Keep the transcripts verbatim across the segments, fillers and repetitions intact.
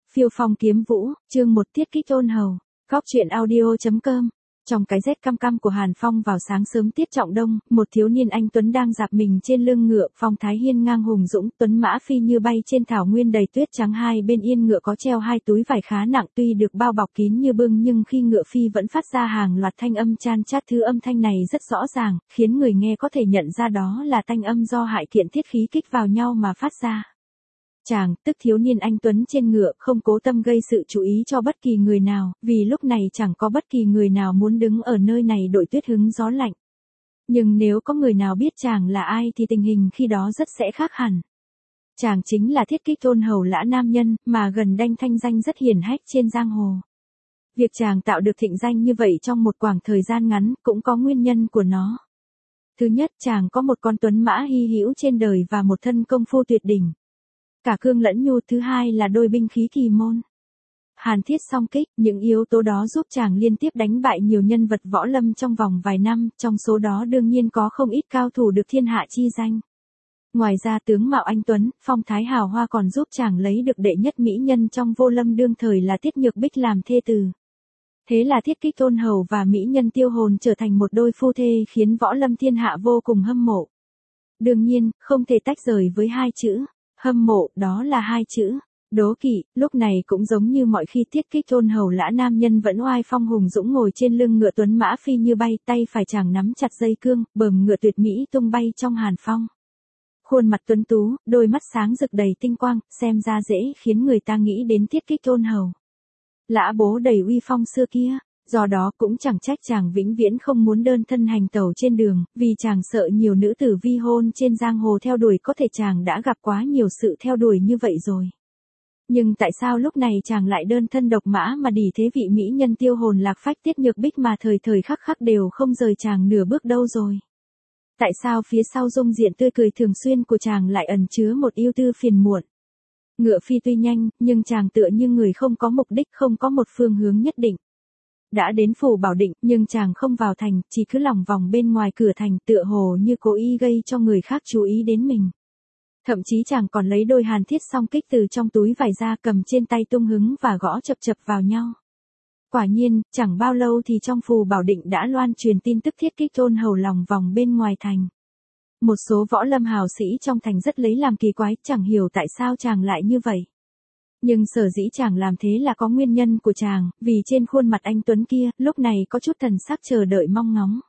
Phiêu phong kiếm vũ, chương một Thiết kích ôn hầu. Góc truyện audio.com. Trong cái rét căm căm của Hàn Phong vào sáng sớm tiết trọng đông, một thiếu niên anh tuấn đang dạp mình trên lưng ngựa, phong thái hiên ngang hùng dũng, tuấn mã phi như bay trên thảo nguyên đầy tuyết trắng, hai bên yên ngựa có treo hai túi vải khá nặng, tuy được bao bọc kín như bưng nhưng khi ngựa phi vẫn phát ra hàng loạt thanh âm chan chát, thứ âm thanh này rất rõ ràng, khiến người nghe có thể nhận ra đó là thanh âm do hai kiện thiết khí kích vào nhau mà phát ra. Chàng, tức thiếu niên anh tuấn trên ngựa, không cố tâm gây sự chú ý cho bất kỳ người nào, vì lúc này chẳng có bất kỳ người nào muốn đứng ở nơi này đội tuyết hứng gió lạnh. Nhưng nếu có người nào biết chàng là ai thì tình hình khi đó rất sẽ khác hẳn. Chàng chính là Thiết Kích Ôn Hầu Lã Nam Nhân, mà gần đây thanh danh rất hiển hách trên giang hồ. Việc chàng tạo được thịnh danh như vậy trong một khoảng thời gian ngắn, cũng có nguyên nhân của nó. Thứ nhất, chàng có một con tuấn mã hy hữu trên đời và một thân công phu tuyệt đỉnh. Cả cương lẫn nhu. Thứ hai là đôi binh khí kỳ môn hàn thiết song kích, những yếu tố đó giúp chàng liên tiếp đánh bại nhiều nhân vật võ lâm trong vòng vài năm, trong số đó đương nhiên có không ít cao thủ được thiên hạ chi danh. Ngoài ra tướng mạo anh tuấn, phong thái hào hoa còn giúp chàng lấy được đệ nhất mỹ nhân trong vô lâm đương thời là Tiết Nhược Bích làm thê tử. Thế là Thiết Kích Ôn Hầu và mỹ nhân Tiêu Hồn trở thành một đôi phu thê khiến võ lâm thiên hạ vô cùng hâm mộ. Đương nhiên, không thể tách rời với hai chữ hâm mộ, đó là hai chữ đố kỵ. Lúc này cũng giống như mọi khi, Thiết Kích Ôn Hầu Lã Nam Nhân vẫn oai phong hùng dũng ngồi trên lưng ngựa tuấn mã phi như bay, tay phải chàng nắm chặt dây cương, bờm ngựa tuyệt mỹ tung bay trong hàn phong. Khuôn mặt tuấn tú, đôi mắt sáng rực đầy tinh quang, xem ra dễ khiến người ta nghĩ đến Thiết Kích Ôn Hầu Lã bố đầy uy phong xưa kia. Do đó cũng chẳng trách chàng vĩnh viễn không muốn đơn thân hành tẩu trên đường, vì chàng sợ nhiều nữ tử vi hôn trên giang hồ theo đuổi, có thể chàng đã gặp quá nhiều sự theo đuổi như vậy rồi. Nhưng tại sao lúc này chàng lại đơn thân độc mã mà đỉ thế vị mỹ nhân Tiêu Hồn lạc phách Tiết Nhược Bích mà thời thời khắc khắc đều không rời chàng nửa bước đâu rồi? Tại sao phía sau dung diện tươi cười thường xuyên của chàng lại ẩn chứa một ưu tư phiền muộn? Ngựa phi tuy nhanh, nhưng chàng tựa như người không có mục đích, không có một phương hướng nhất định. Đã đến phủ Bảo Định, nhưng chàng không vào thành, chỉ cứ lòng vòng bên ngoài cửa thành, tựa hồ như cố ý gây cho người khác chú ý đến mình. Thậm chí chàng còn lấy đôi hàn thiết song kích từ trong túi vải ra, cầm trên tay tung hứng và gõ chập chập vào nhau. Quả nhiên, chẳng bao lâu thì trong phủ Bảo Định đã loan truyền tin tức Thiết Kích Ôn Hầu lòng vòng bên ngoài thành. Một số võ lâm hào sĩ trong thành rất lấy làm kỳ quái, chẳng hiểu tại sao chàng lại như vậy. Nhưng sở dĩ chàng làm thế là có nguyên nhân của chàng, vì trên khuôn mặt anh tuấn kia, lúc này có chút thần sắc chờ đợi mong ngóng.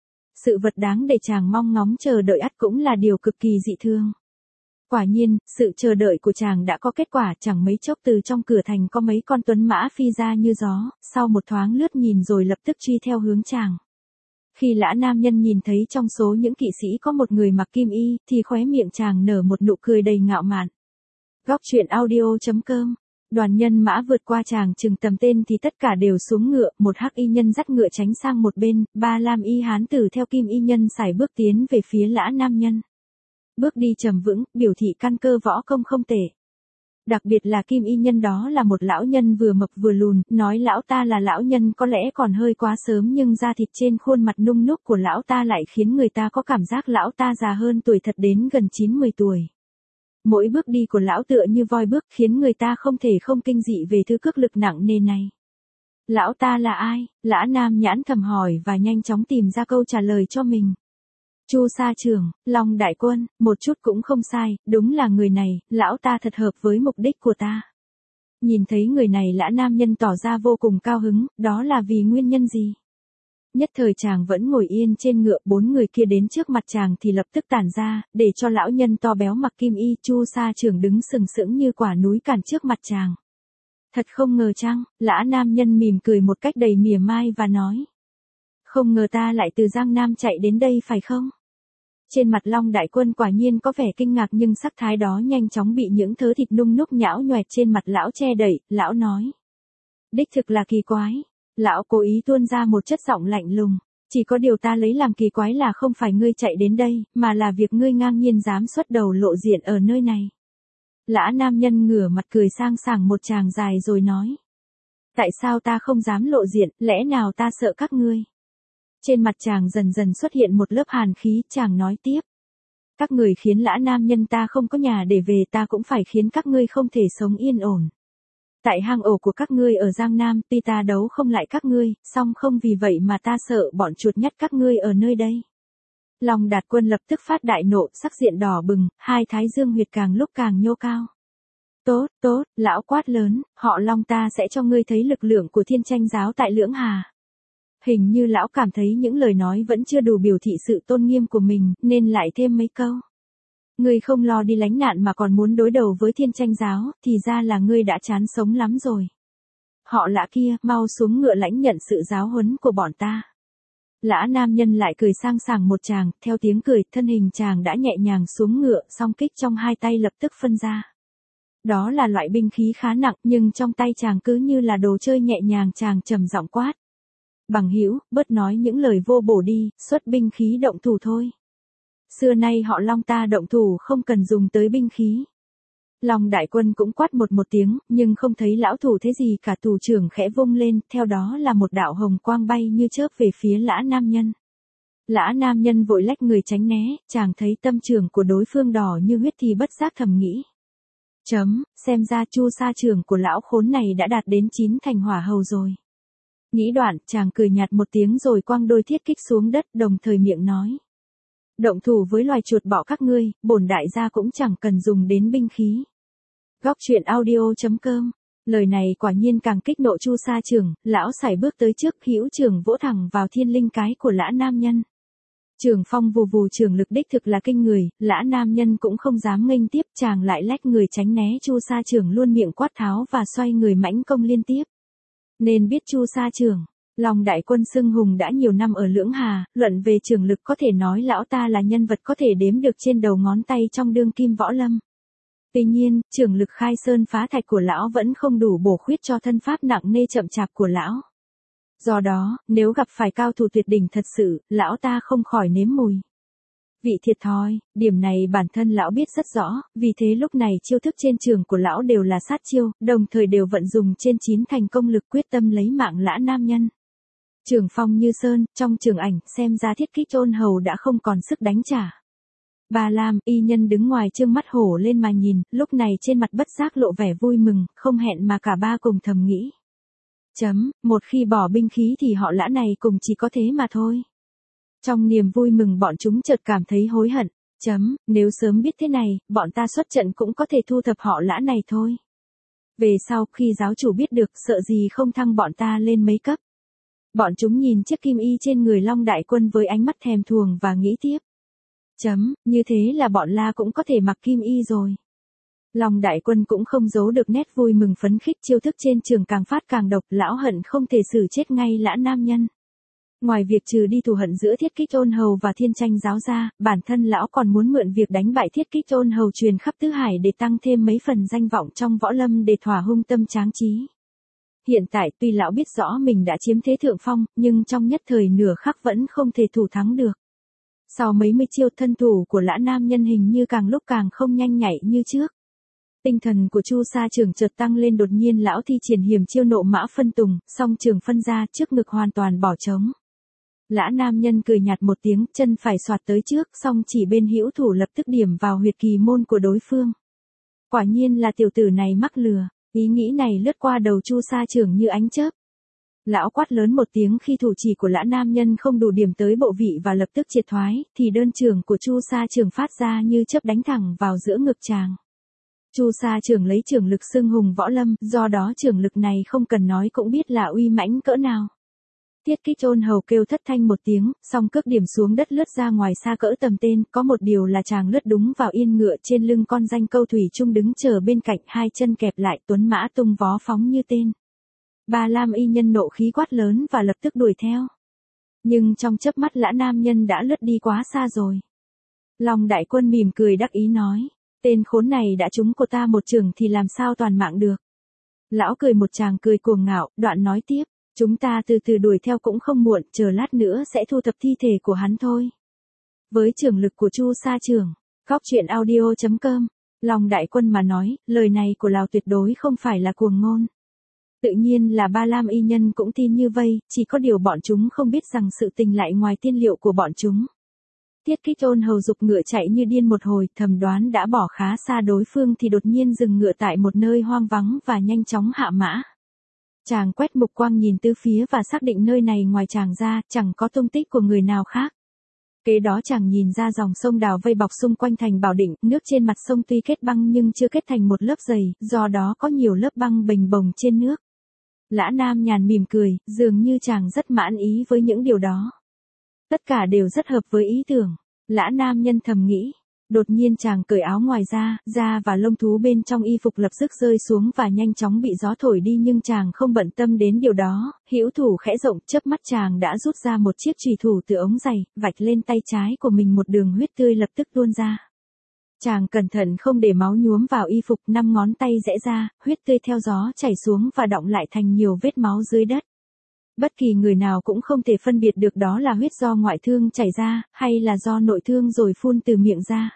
Sự vật đáng để chàng mong ngóng chờ đợi ắt cũng là điều cực kỳ dị thương. Quả nhiên, sự chờ đợi của chàng đã có kết quả, chẳng mấy chốc từ trong cửa thành có mấy con tuấn mã phi ra như gió, sau một thoáng lướt nhìn rồi lập tức truy theo hướng chàng. Khi Lã Nam Nhân nhìn thấy trong số những kỵ sĩ có một người mặc kim y, thì khóe miệng chàng nở một nụ cười đầy ngạo mạn. Góc truyện audio.com. Đoàn nhân mã vượt qua chàng chừng tầm tên thì tất cả đều xuống ngựa, một hắc y nhân dắt ngựa tránh sang một bên, ba lam y hán tử theo kim y nhân sải bước tiến về phía Lã Nam Nhân. Bước đi trầm vững, biểu thị căn cơ võ công không tệ. Đặc biệt là kim y nhân đó là một lão nhân vừa mập vừa lùn, nói lão ta là lão nhân có lẽ còn hơi quá sớm, nhưng da thịt trên khuôn mặt nung núc của lão ta lại khiến người ta có cảm giác lão ta già hơn tuổi thật đến gần chín mươi tuổi. Mỗi bước đi của lão tựa như voi bước, khiến người ta không thể không kinh dị về thứ cước lực nặng nề này. Lão ta là ai? Lã Nam Nhãn thầm hỏi và nhanh chóng tìm ra câu trả lời cho mình. Chu Sa Trưởng, Long Đại Quân, một chút cũng không sai, đúng là người này, lão ta thật hợp với mục đích của ta. Nhìn thấy người này, Lã Nam Nhân tỏ ra vô cùng cao hứng, đó là vì nguyên nhân gì? Nhất thời chàng vẫn ngồi yên trên ngựa, bốn người kia đến trước mặt chàng thì lập tức tản ra, để cho lão nhân to béo mặc kim y Chu Sa Trưởng đứng sừng sững như quả núi cản trước mặt chàng. Thật không ngờ chăng? Lã Nam Nhân mỉm cười một cách đầy mỉa mai và nói. Không ngờ ta lại từ Giang Nam chạy đến đây phải không? Trên mặt Long Đại Quân quả nhiên có vẻ kinh ngạc, nhưng sắc thái đó nhanh chóng bị những thớ thịt nung núc nhão nhoẹt trên mặt lão che đậy, lão nói. Đích thực là kỳ quái. Lão cố ý tuôn ra một chất giọng lạnh lùng. Chỉ có điều ta lấy làm kỳ quái là không phải ngươi chạy đến đây, mà là việc ngươi ngang nhiên dám xuất đầu lộ diện ở nơi này. Lã Nam Nhân ngửa mặt cười sang sảng một tràng dài rồi nói. Tại sao ta không dám lộ diện, lẽ nào ta sợ các ngươi? Trên mặt chàng dần dần xuất hiện một lớp hàn khí, chàng nói tiếp. Các người khiến Lã Nam Nhân ta không có nhà để về, ta cũng phải khiến các ngươi không thể sống yên ổn. tại hang ổ của các ngươi ở Giang Nam, tuy ta đấu không lại các ngươi, song không vì vậy mà ta sợ bọn chuột nhắt các ngươi ở nơi đây. Long Đạt Quân lập tức phát đại nộ, sắc diện đỏ bừng, hai thái dương huyệt càng lúc càng nhô cao. Tốt, tốt, lão quát lớn, họ Long ta sẽ cho ngươi thấy lực lượng của Thiên Tranh giáo tại Lưỡng Hà. Hình như lão cảm thấy những lời nói vẫn chưa đủ biểu thị sự tôn nghiêm của mình, nên lại thêm mấy câu. Ngươi không lo đi lánh nạn mà còn muốn đối đầu với Thiên Tranh giáo, thì ra là ngươi đã chán sống lắm rồi. Họ Lã kia, mau xuống ngựa lãnh nhận sự giáo huấn của bọn ta. Lã nam nhân lại cười sang sảng một tràng, theo tiếng cười, thân hình chàng đã nhẹ nhàng xuống ngựa, song kích trong hai tay lập tức phân ra. Đó là loại binh khí khá nặng, nhưng trong tay chàng cứ như là đồ chơi nhẹ nhàng, chàng trầm giọng quát. Bằng hữu, bớt nói những lời vô bổ đi, xuất binh khí động thủ thôi. Xưa nay họ Long ta động thủ không cần dùng tới binh khí. Long Đại Quân cũng quát một một tiếng, nhưng không thấy lão thủ thế gì cả, thủ trưởng khẽ vung lên, theo đó là một đạo hồng quang bay như chớp về phía Lã nam nhân. Lã nam nhân vội lách người tránh né, chàng thấy tâm trường của đối phương đỏ như huyết thì bất giác thầm nghĩ. Chấm, xem ra Chu sa trưởng của lão khốn này đã đạt đến chín thành hỏa hầu rồi. Nghĩ đoạn, chàng cười nhạt một tiếng rồi quăng đôi thiết kích xuống đất, đồng thời miệng nói. Động thủ với loài chuột bọ các ngươi, bổn đại gia cũng chẳng cần dùng đến binh khí. Góc truyện audio chấm com. Lời này quả nhiên càng kích nộ Chu sa trưởng, lão sải bước tới trước, hữu trưởng vỗ thẳng vào thiên linh cái của Lã nam nhân. Trường phong vù vù, trường lực đích thực là kinh người, Lã nam nhân cũng không dám nghênh tiếp, chàng lại lách người tránh né Chu sa trưởng luôn miệng quát tháo và xoay người mãnh công liên tiếp. Nên biết Chu sa trưởng, Long Đại Quân xưng hùng đã nhiều năm ở Lưỡng Hà, luận về trường lực có thể nói lão ta là nhân vật có thể đếm được trên đầu ngón tay trong đương kim võ lâm. Tuy nhiên, trường lực khai sơn phá thạch của lão vẫn không đủ bổ khuyết cho thân pháp nặng nề chậm chạp của lão. Do đó, nếu gặp phải cao thủ tuyệt đỉnh thật sự, lão ta không khỏi nếm mùi vị thiệt thòi, điểm này bản thân lão biết rất rõ, vì thế lúc này chiêu thức trên trường của lão đều là sát chiêu, đồng thời đều vận dùng trên chín thành công lực quyết tâm lấy mạng Lã nam nhân. Trường phong như sơn, trong trường ảnh, xem ra thiết kích ôn hầu đã không còn sức đánh trả. Bà Lam, y nhân đứng ngoài trương mắt hổ lên mà nhìn, lúc này trên mặt bất giác lộ vẻ vui mừng, không hẹn mà cả ba cùng thầm nghĩ. Chấm, một khi bỏ binh khí thì họ Lã này cùng chỉ có thế mà thôi. Trong niềm vui mừng bọn chúng chợt cảm thấy hối hận. Chấm, nếu sớm biết thế này, bọn ta xuất trận cũng có thể thu thập họ Lã này thôi. Về sau khi giáo chủ biết được, sợ gì không thăng bọn ta lên mấy cấp. Bọn chúng nhìn chiếc kim y trên người Long Đại Quân với ánh mắt thèm thuồng và nghĩ tiếp. Chấm, như thế là bọn La cũng có thể mặc kim y rồi. Long Đại Quân cũng không giấu được nét vui mừng phấn khích, chiêu thức trên trường càng phát càng độc, lão hận không thể xử chết ngay Lã nam nhân. Ngoài việc trừ đi thù hận giữa Thiết Kích Ôn Hầu và Thiên Tranh giáo ra, bản thân lão còn muốn mượn việc đánh bại Thiết Kích Ôn Hầu truyền khắp tứ hải để tăng thêm mấy phần danh vọng trong võ lâm để thỏa hung tâm tráng trí. Hiện tại tuy lão biết rõ mình đã chiếm thế thượng phong, nhưng trong nhất thời nửa khắc vẫn không thể thủ thắng được. Sau mấy mươi chiêu, thân thủ của Lã nam nhân hình như càng lúc càng không nhanh nhạy như trước. Tinh thần của Chu sa trưởng chợt tăng lên, đột nhiên lão thi triển hiểm chiêu nộ mã phân tùng, song trường phân ra, trước ngực hoàn toàn bỏ trống. Lã nam nhân cười nhạt một tiếng, chân phải xoạt tới trước, song chỉ bên hữu thủ lập tức điểm vào huyệt kỳ môn của đối phương. Quả nhiên là tiểu tử này mắc lừa, ý nghĩ này lướt qua đầu Chu sa trưởng như ánh chớp. Lão quát lớn một tiếng khi thủ chỉ của Lã nam nhân không đủ điểm tới bộ vị và lập tức triệt thoái, thì đơn trường của Chu sa trưởng phát ra như chớp đánh thẳng vào giữa ngực chàng. Chu sa trưởng lấy trưởng lực xưng hùng võ lâm, do đó trưởng lực này không cần nói cũng biết là uy mãnh cỡ nào. Thiết Kích Ôn Hầu kêu thất thanh một tiếng, song cước điểm xuống đất lướt ra ngoài xa cỡ tầm tên, có một điều là chàng lướt đúng vào yên ngựa trên lưng con danh câu thủy chung đứng chờ bên cạnh, hai chân kẹp lại, tuấn mã tung vó phóng như tên. Bà Lam y nhân nộ khí quát lớn và lập tức đuổi theo. Nhưng trong chớp mắt Lã nam nhân đã lướt đi quá xa rồi. Long Đại Quân mỉm cười đắc ý nói, tên khốn này đã trúng của ta một chưởng thì làm sao toàn mạng được. Lão cười một tràng cười cuồng ngạo, đoạn nói tiếp. Chúng ta từ từ đuổi theo cũng không muộn, chờ lát nữa sẽ thu thập thi thể của hắn thôi. Với trưởng lực của Chu sa trưởng, góc truyện audio chấm com, Long Đại Quân mà nói, lời này của lão tuyệt đối không phải là cuồng ngôn. Tự nhiên là Ba Lam y nhân cũng tin như vây, chỉ có điều bọn chúng không biết rằng sự tình lại ngoài tiên liệu của bọn chúng. Tiết Kích Ôn Hầu giục ngựa chạy như điên một hồi, thầm đoán đã bỏ khá xa đối phương thì đột nhiên dừng ngựa tại một nơi hoang vắng và nhanh chóng hạ mã. Chàng quét mục quang nhìn tứ phía và xác định nơi này ngoài chàng ra, chẳng có tung tích của người nào khác. Kế đó chàng nhìn ra dòng sông đào vây bọc xung quanh thành Bảo Định, nước trên mặt sông tuy kết băng nhưng chưa kết thành một lớp dày, do đó có nhiều lớp băng bềnh bồng trên nước. Lã Nam Nhàn mỉm cười, dường như chàng rất mãn ý với những điều đó. Tất cả đều rất hợp với ý tưởng. Lã Nam Nhân thầm nghĩ. Đột nhiên chàng cởi áo ngoài ra, da và lông thú bên trong y phục lập tức rơi xuống và nhanh chóng bị gió thổi đi, nhưng chàng không bận tâm đến điều đó, hữu thủ khẽ rộng, chớp mắt chàng đã rút ra một chiếc chùy thủ từ ống giày, vạch lên tay trái của mình một đường huyết tươi lập tức tuôn ra. Chàng cẩn thận không để máu nhuốm vào y phục, năm ngón tay rẽ ra, huyết tươi theo gió chảy xuống và đọng lại thành nhiều vết máu dưới đất. Bất kỳ người nào cũng không thể phân biệt được đó là huyết do ngoại thương chảy ra, hay là do nội thương rồi phun từ miệng ra.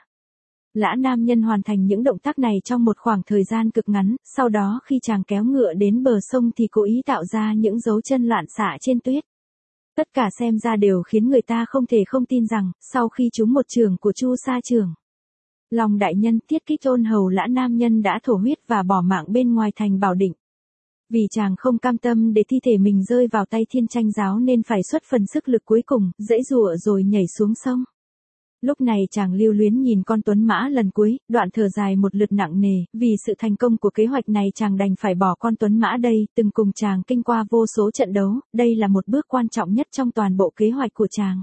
Lã Nam Nhân hoàn thành những động tác này trong một khoảng thời gian cực ngắn, sau đó khi chàng kéo ngựa đến bờ sông thì cố ý tạo ra những dấu chân loạn xạ trên tuyết. Tất cả xem ra đều khiến người ta không thể không tin rằng, sau khi trúng một chưởng của Chu Sa Trưởng, Long đại nhân Tiết Kích Ôn Hầu Lã Nam Nhân đã thổ huyết và bỏ mạng bên ngoài thành Bảo Định. Vì chàng không cam tâm để thi thể mình rơi vào tay Thiên Tranh Giáo nên phải xuất phần sức lực cuối cùng, giãy giụa rồi nhảy xuống sông. Lúc này chàng lưu luyến nhìn con tuấn mã lần cuối, đoạn thở dài một lượt nặng nề, vì sự thành công của kế hoạch này chàng đành phải bỏ con tuấn mã đây, từng cùng chàng kinh qua vô số trận đấu, đây là một bước quan trọng nhất trong toàn bộ kế hoạch của chàng.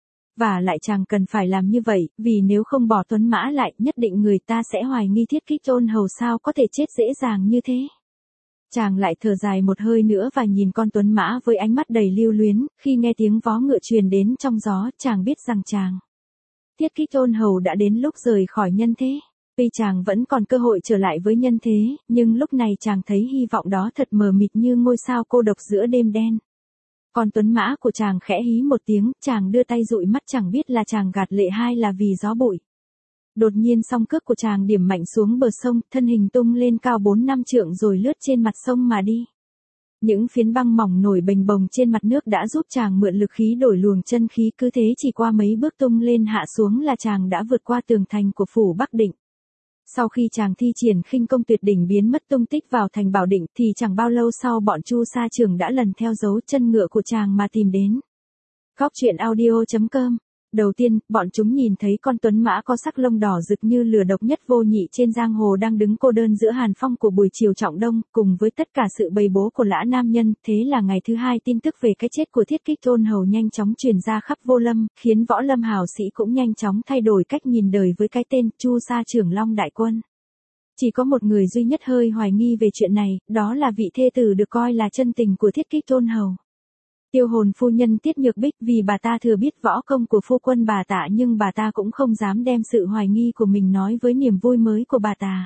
Và lại chàng cần phải làm như vậy, vì nếu không bỏ tuấn mã lại, nhất định người ta sẽ hoài nghi Tiết Kích Ôn Hầu sao có thể chết dễ dàng như thế. Chàng lại thở dài một hơi nữa và nhìn con tuấn mã với ánh mắt đầy lưu luyến, khi nghe tiếng vó ngựa truyền đến trong gió, chàng biết rằng chàng Tiết Kích Ôn Hầu đã đến lúc rời khỏi nhân thế. Tuy chàng vẫn còn cơ hội trở lại với nhân thế, nhưng lúc này chàng thấy hy vọng đó thật mờ mịt như ngôi sao cô độc giữa đêm đen. Con tuấn mã của chàng khẽ hí một tiếng, chàng đưa tay dụi mắt, chẳng biết là chàng gạt lệ hay là vì gió bụi. Đột nhiên song cước của chàng điểm mạnh xuống bờ sông, thân hình tung lên cao bốn năm trượng rồi lướt trên mặt sông mà đi. Những phiến băng mỏng nổi bềnh bồng trên mặt nước đã giúp chàng mượn lực khí đổi luồng chân khí, cứ thế chỉ qua mấy bước tung lên hạ xuống là chàng đã vượt qua tường thành của phủ Bắc Định. Sau khi chàng thi triển khinh công tuyệt đỉnh biến mất tung tích vào thành Bảo Định thì chẳng bao lâu sau bọn Chu Sa Trưởng đã lần theo dấu chân ngựa của chàng mà tìm đến. Góc truyện audio chấm com. Đầu tiên, bọn chúng nhìn thấy con tuấn mã có sắc lông đỏ rực như lửa độc nhất vô nhị trên giang hồ đang đứng cô đơn giữa hàn phong của buổi chiều trọng đông, cùng với tất cả sự bầy bố của Lã Nam Nhân. Thế là ngày thứ hai tin tức về cái chết của Tiết Kích Ôn Hầu nhanh chóng truyền ra khắp Vô Lâm, khiến võ lâm hào sĩ cũng nhanh chóng thay đổi cách nhìn đời với cái tên Chu Sa Trưởng Long Đại Quân. Chỉ có một người duy nhất hơi hoài nghi về chuyện này, đó là vị thê tử được coi là chân tình của Tiết Kích Ôn Hầu. Tiêu Hồn phu nhân Tiết Nhược Bích, vì bà ta thừa biết võ công của phu quân bà ta nhưng bà ta cũng không dám đem sự hoài nghi của mình nói với niềm vui mới của bà ta.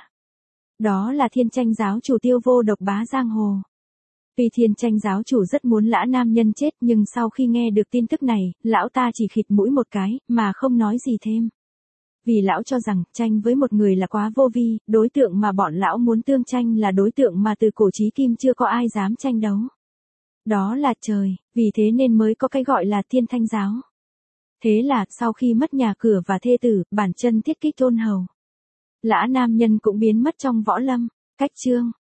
Đó là Thiên Tranh Giáo chủ Tiêu Vô Độc bá giang hồ. Tuy Thiên Tranh Giáo chủ rất muốn Lã Nam Nhân chết nhưng sau khi nghe được tin tức này, lão ta chỉ khịt mũi một cái, mà không nói gì thêm. Vì lão cho rằng, tranh với một người là quá vô vi, đối tượng mà bọn lão muốn tương tranh là đối tượng mà từ cổ chí kim chưa có ai dám tranh đấu. Đó là trời, vì thế nên mới có cái gọi là Thiên Thanh Giáo. Thế là, sau khi mất nhà cửa và thê tử, bản chân Tiết Kích Ôn Hầu Lã Nam Nhân cũng biến mất trong võ lâm. Cách chương